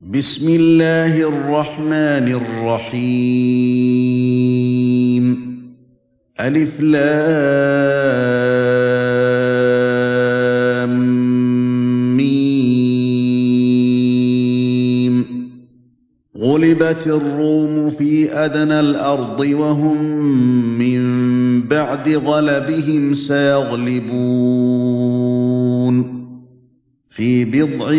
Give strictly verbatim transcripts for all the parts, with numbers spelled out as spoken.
بسم الله الرحمن الرحيم ألف لام ميم غلبت الروم في أدنى الأرض وهم من بعد غلبهم سيغلبون في بضع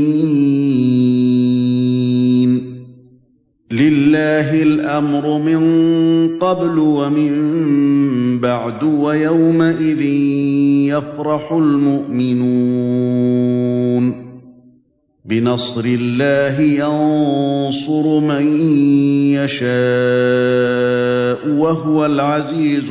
سنين لله الأمر من قبل ومن بعد ويومئذ يفرح المؤمنون بنصر الله ينصر من يشاء وهو العزيز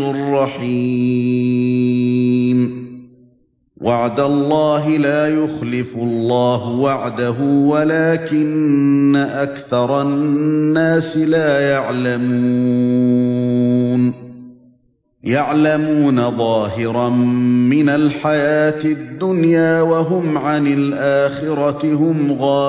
الرحيم وعد الله لا يخلف الله وعده ولكن أكثر الناس لا يعلمون يعلمون ظاهرا من الحياة الدنيا وهم عن الآخرة هم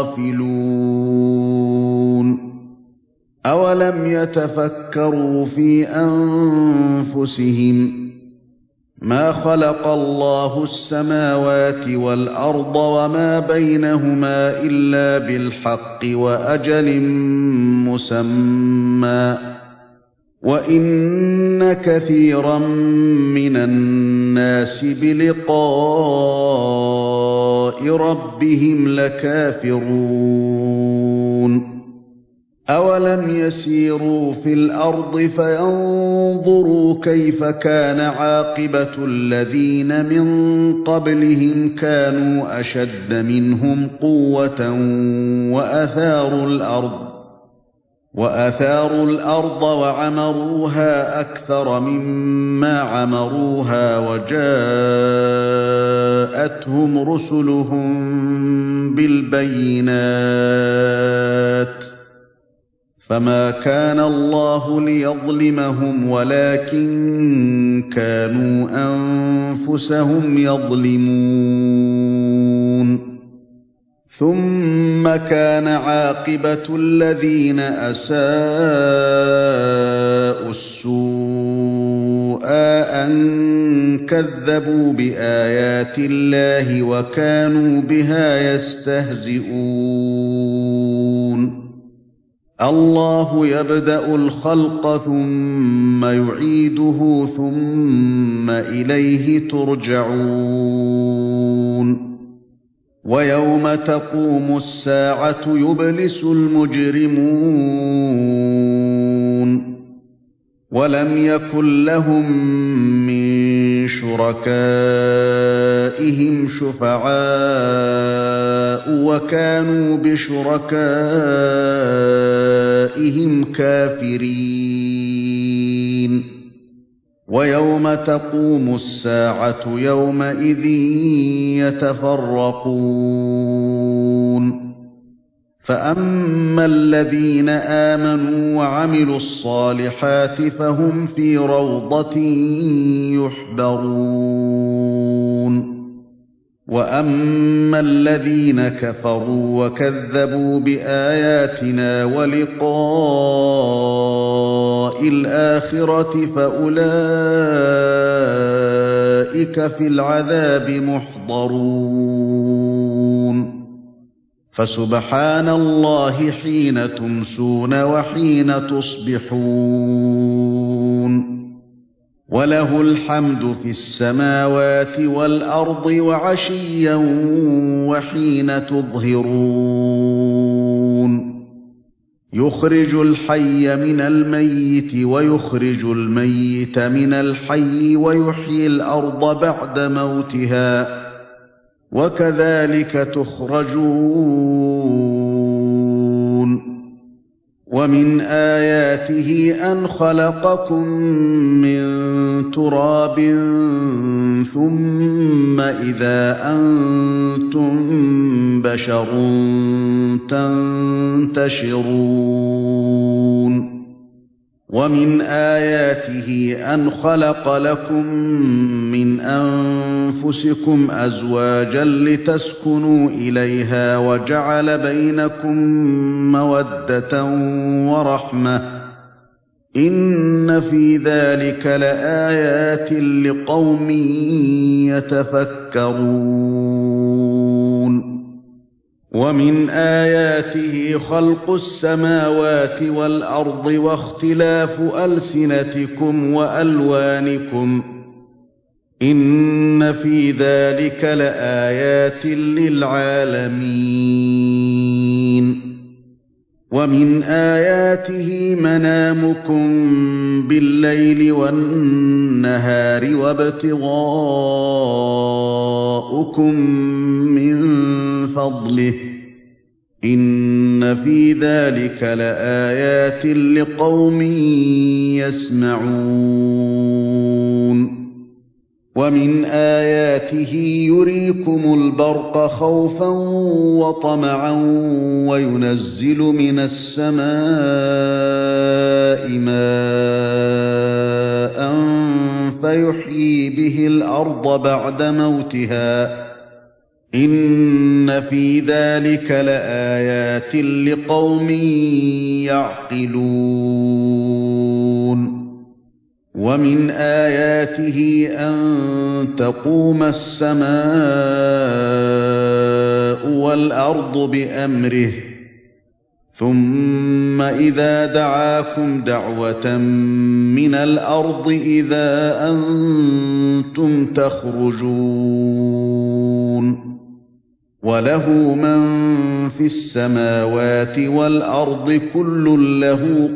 غافلون أولم يتفكروا في أنفسهم ما خلق الله السماوات والأرض وما بينهما إلا بالحق وأجل مسمى وإن كثيرا من الناس بلقاء ربهم لكافرون أولم يسيروا في الأرض فينظروا كيف كان عاقبة الذين من قبلهم كانوا أشد منهم قوة وأثاروا الأرض وأثاروا الأرض وعمروها أكثر مما عمروها وجاءتهم رسلهم بالبينات فما كان الله ليظلمهم ولكن كانوا أنفسهم يظلمون ثم كان عاقبة الذين أساءوا السوء أن كذبوا بآيات الله وكانوا بها يستهزئون الله يبدأ الخلق ثم يعيده ثم إليه ترجعون ويوم تقوم الساعة يبلس المجرمون ولم يكن لهم من شركائهم شفعاء وكانوا بشركائهم كافرين ويوم تقوم الساعة يومئذ يتفرقون فأما الذين آمنوا وعملوا الصالحات فهم في روضة يحبرون وأما الذين كفروا وكذبوا بآياتنا ولقاء الآخرة فأولئك في العذاب محضرون فسبحان الله حين تمسون وحين تصبحون وله الحمد في السماوات والأرض وعشيا وحين تظهرون يخرج الحي من الميت ويخرج الميت من الحي ويحيي الأرض بعد موتها وكذلك تخرجون ومن آياته أن خلقكم من تراب ثم إذا أنتم بشر تنتشرون ومن آياته أن خلق لكم من أنفسكم أزواجا لتسكنوا إليها وجعل بينكم مودة ورحمة إن في ذلك لآيات لقوم يتفكرون ومن آياته خلق السماوات والأرض واختلاف ألسنتكم وألوانكم إن في ذلك لآيات للعالمين ومن آياته منامكم بالليل والنهار وابتغاؤكم من فضله إن في ذلك لآيات لقوم يسمعون ومن آياته يريكم البرق خوفا وطمعا وينزل من السماء ماء فيحيي به الأرض بعد موتها إن في ذلك لآيات لقوم يعقلون ومن آياته أن تقوم السماء والأرض بأمره ثم إذا دعاكم دعوة من الأرض إذا أنتم تخرجون وله من في السماوات والأرض كل له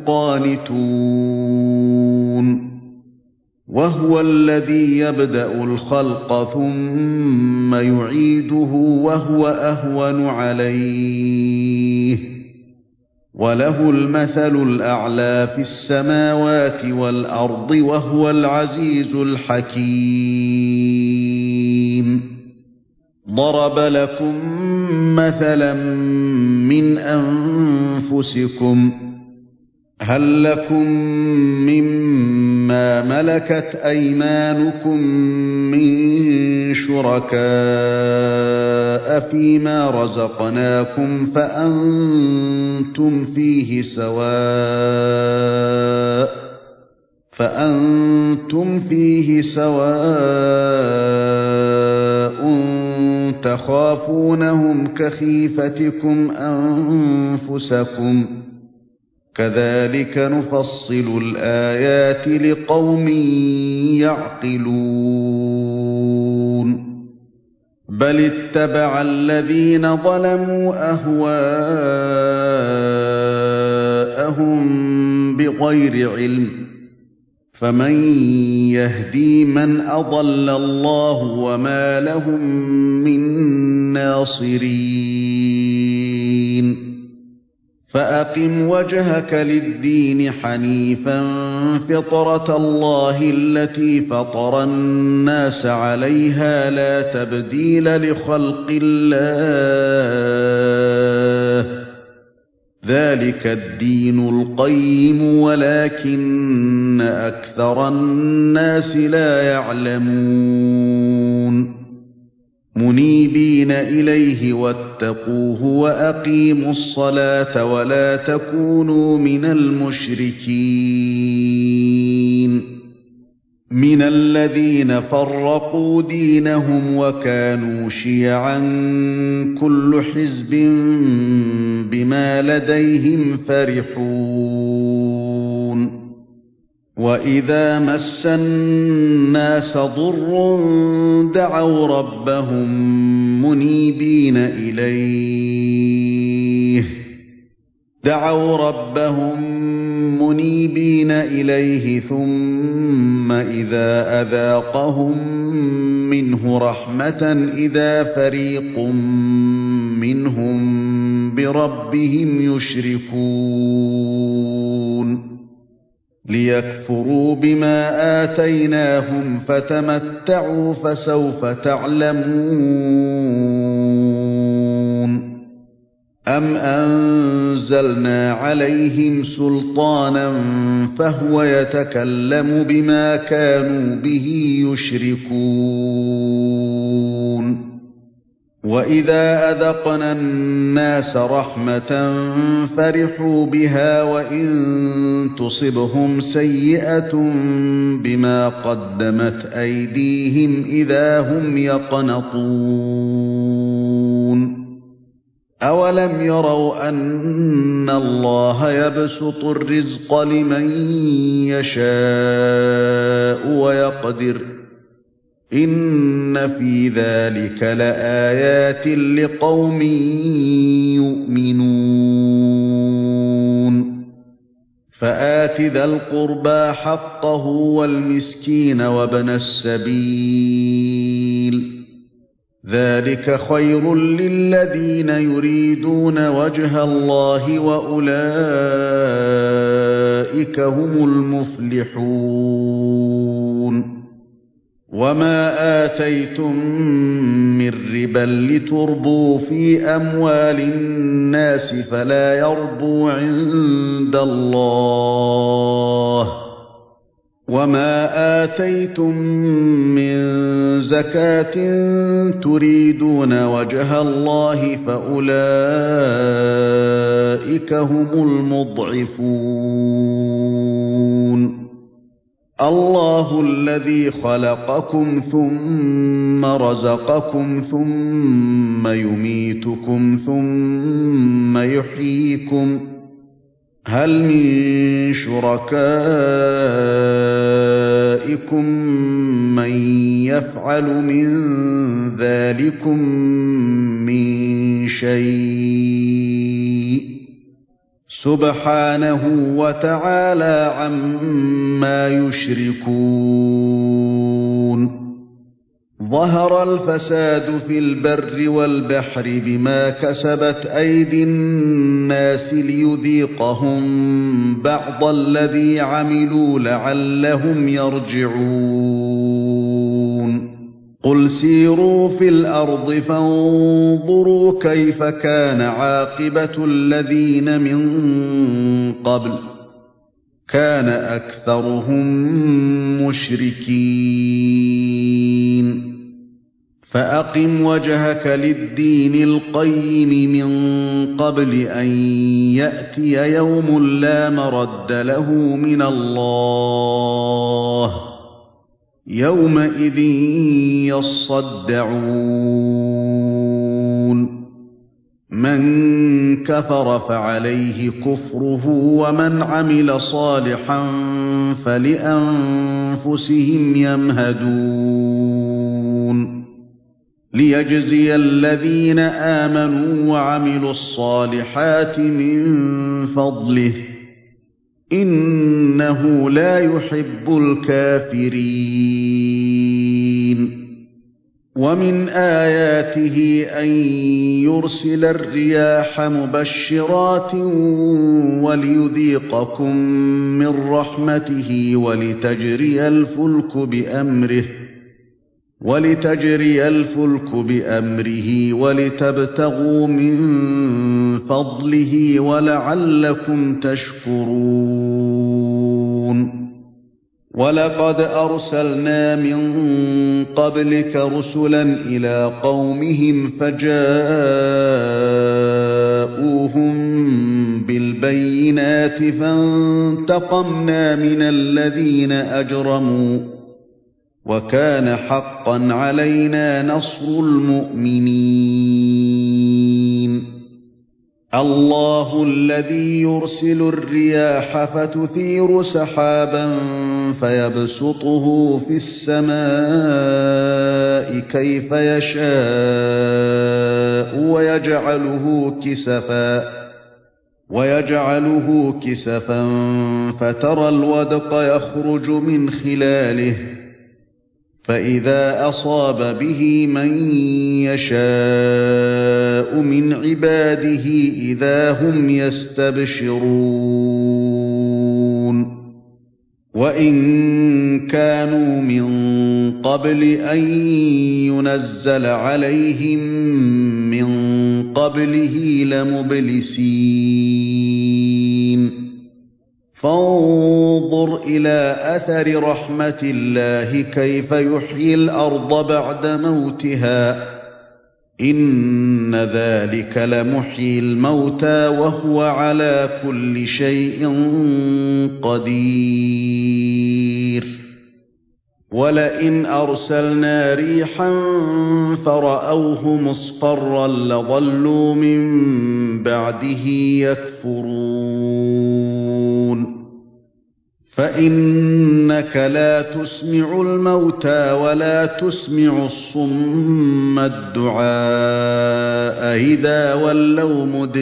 قانتون وهو الذي يبدأ الخلق ثم يعيده وهو أهون عليه وله المثل الأعلى في السماوات والأرض وهو العزيز الحكيم ضرب لكم مثلا من أنفسكم هل لكم مما ملكت أيمانكم من شركاء فيما رزقناكم فأنتم فيه سواء فأنتم فيه سواء تخافونهم كخيفتكم أنفسكم كذلك نفصل الآيات لقوم يعقلون بل اتبع الذين ظلموا أهواءهم بغير علم فمن يهدي من أضل الله وما لهم من ناصرين فأقم وجهك للدين حنيفا فطرة الله التي فطر الناس عليها لا تبديل لخلق الله ذلك الدين القيم ولكن أكثر الناس لا يعلمون منيبين إليه واتقوه وأقيموا الصلاة ولا تكونوا من المشركين من الذين فرقوا دينهم وكانوا شيعا كل حزب بما لديهم فرحون وإذا مس الناس ضر دعوا ربهم منيبين إليه دعوا ربهم منيبين إليه ثم إذا أذاقهم منه رحمة إذا فريق منهم بربهم يشركون ليكفروا بما آتيناهم فتمتعوا فسوف تعلمون أَمْ أَنزَلْنَا عَلَيْهِمْ سُلْطَانًا فَهُوَ يَتَكَلَّمُ بِمَا كَانُوا بِهِ يُشْرِكُونَ وَإِذَا أَذَقْنَا النَّاسَ رَحْمَةً فَرِحُوا بِهَا وَإِن تُصِبْهُمْ سَيِّئَةٌ بِمَا قَدَّمَتْ أَيْدِيهِمْ إِذَا هُمْ يَقْنَطُونَ أَوَلَمْ يَرَوْا أَنَّ اللَّهَ يَبْسُطُ الرِّزْقَ لِمَن يَشَاءُ وَيَقْدِرُ إِنَّ فِي ذَلِكَ لَآيَاتٍ لِقَوْمٍ يُؤْمِنُونَ فَآتِ ذَا الْقُرْبَى حَقَّهُ وَالْمِسْكِينَ وَابْنَ السَّبِيلِ ذَلِكَ خَيْرٌ لِّلَّذِينَ يُرِيدُونَ وَجْهَ اللَّهِ وَأُولَئِكَ هُمُ الْمُفْلِحُونَ وَمَا آتَيْتُم مِّن رِّبًا لِّتُرْبُوا فِي أَمْوَالِ النَّاسِ فَلَا يَرْبُو عِندَ اللَّهِ وَمَا آتَيْتُم مِّن زَكَاةٍ تُرِيدُونَ وَجْهَ اللَّهِ فَأُولَئِكَ هُمُ الْمُضْعِفُونَ اللَّهُ الَّذِي خَلَقَكُمْ ثُمَّ رَزَقَكُمْ ثُمَّ يُمِيتُكُمْ ثُمَّ يُحْيِيكُمْ هَلْ مِن شُرَكَائِكُم مَّن يَفْعَلُ مِن ذَلِكُم مِّن شَيْءٍ سُبْحَانَهُ وَتَعَالَى عَمَّا يُشْرِكُونَ ظَهَرَ الْفَسَادُ فِي الْبَرِّ وَالْبَحْرِ بِمَا كَسَبَتْ أَيْدِي النَّاسِ لِيُذِيقَهُم بَعْضَ الَّذِي عَمِلُوا لَعَلَّهُمْ يَرْجِعُونَ قُلْ سِيرُوا فِي الْأَرْضِ فَانظُرُوا كَيْفَ كَانَ عَاقِبَةُ الَّذِينَ مِن قَبْلُ كَانَ أَكْثَرُهُم مُشْرِكِينَ فَأَقِمْ وَجْهَكَ لِلدِّينِ الْقَيِّمِ مِن قَبْلِ أَن يَأْتِيَ يَوْمٌ لَّا مَرَدَّ لَهُ مِنَ اللَّهِ يَوْمَئِذٍ يَصَّدَّعُونَ مَن كَفَرَ فَعَلَيْهِ كُفْرُهُ وَمَنْ عَمِلَ صَالِحًا فَلِأَنفُسِهِمْ يَمْهَدُونَ لِيَجْزِيَ الَّذِينَ آمَنُوا وَعَمِلُوا الصَّالِحَاتِ مِن فَضْلِهِ إِنَّهُ لَا يُحِبُّ الْكَافِرِينَ وَمِنْ آيَاتِهِ أَن يُرْسِلَ الرِّيَاحَ مُبَشِّرَاتٍ وَلِيُذِيقَكُم مِّن رَّحْمَتِهِ وَلِتَجْرِيَ الْفُلْكُ بِأَمْرِهِ وَلِتَجْرِيَ الْفُلْكُ بِأَمْرِهِ وَلِتَبْتَغُوا مِن فَضْلِهِ وَلَعَلَّكُمْ تَشْكُرُونَ وَلَقَدْ أَرْسَلْنَا مِن قَبْلِكَ رُسُلًا إِلَىٰ قَوْمِهِمْ فَجَاءُوهُم بِالْبَيِّنَاتِ فَانتَقَمْنَا مِنَ الَّذِينَ أَجْرَمُوا وَكَانَ حَقًّا عَلَيْنَا نَصْرُ الْمُؤْمِنِينَ اللَّهُ الَّذِي يُرْسِلُ الرِّيَاحَ فَتُثِيرُ سَحَابًا فَيَبْسُطُهُ فِي السَّمَاءِ كَيْفَ يَشَاءُ وَيَجْعَلُهُ كِسَفًا وَيَجْعَلُهُ كِسَفًا فَتَرَى الْوَدْقَ يَخْرُجُ مِنْ خِلَالِهِ فَإِذَا أَصَابَ بِهِ مَن يَشَاءُ مِنْ عِبَادِهِ إِذَا هُمْ يَسْتَبْشِرُونَ وَإِن كَانُوا مِن قَبْلِ أَن يُنَزَّلَ عَلَيْهِم مِّن قبله لمبلسين فانظر إلى أثر رحمة الله كيف يحيي الأرض بعد موتها إن ذلك لمحيي الموتى وهو على كل شيء قدير ولئن أرسلنا ريحا فرأوه مصفرا لظلوا من بعده يكفرون فإنك لا تسمع الموتى ولا تسمع الصم الدعاء إذا ولوا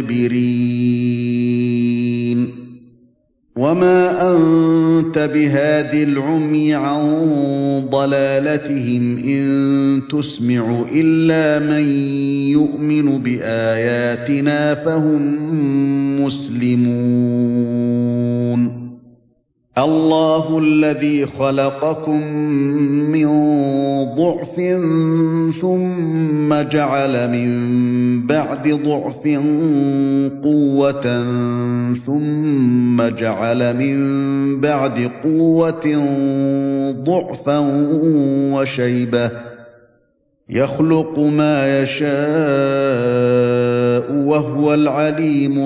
مدبرين وما أنت بهاد العمي عن ضلالتهم إن تسمع إلا من يؤمن بآياتنا فهم مسلمون الله الذي خلقكم من ضعف ثم جعل من بعد ضعف قوة ثم جعل من بعد قوة ضعفا وشيبة يخلق ما يشاء وهو العليم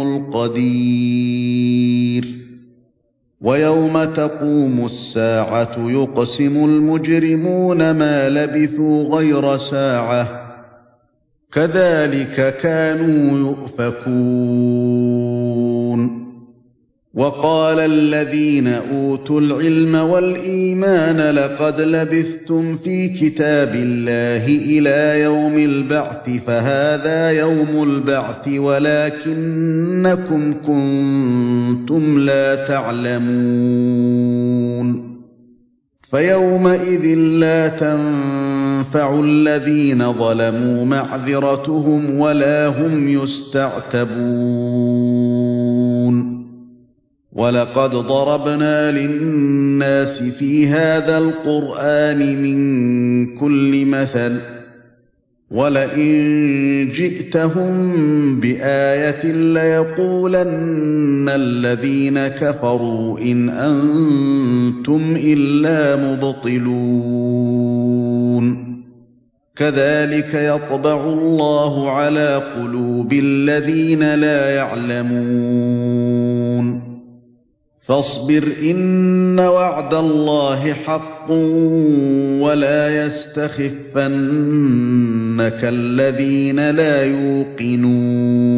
القدير ويوم تقوم الساعة يقسم المجرمون ما لبثوا غير ساعة كذلك كانوا يؤفكون وقال الذين أوتوا العلم والإيمان لقد لبثتم في كتاب الله إلى يوم البعث فهذا يوم البعث ولكنكم كنتم لا تعلمون فيومئذ لا تنفع الذين ظلموا معذرتهم ولا هم يستعتبون ولقد ضربنا للناس في هذا القرآن من كل مثل ولئن جئتهم بآية ليقولن الذين كفروا إن أنتم إلا مبطلون كذلك يطبع الله على قلوب الذين لا يعلمون فاصبر إن وعد الله حق ولا يستخفنك الذين لا يوقنون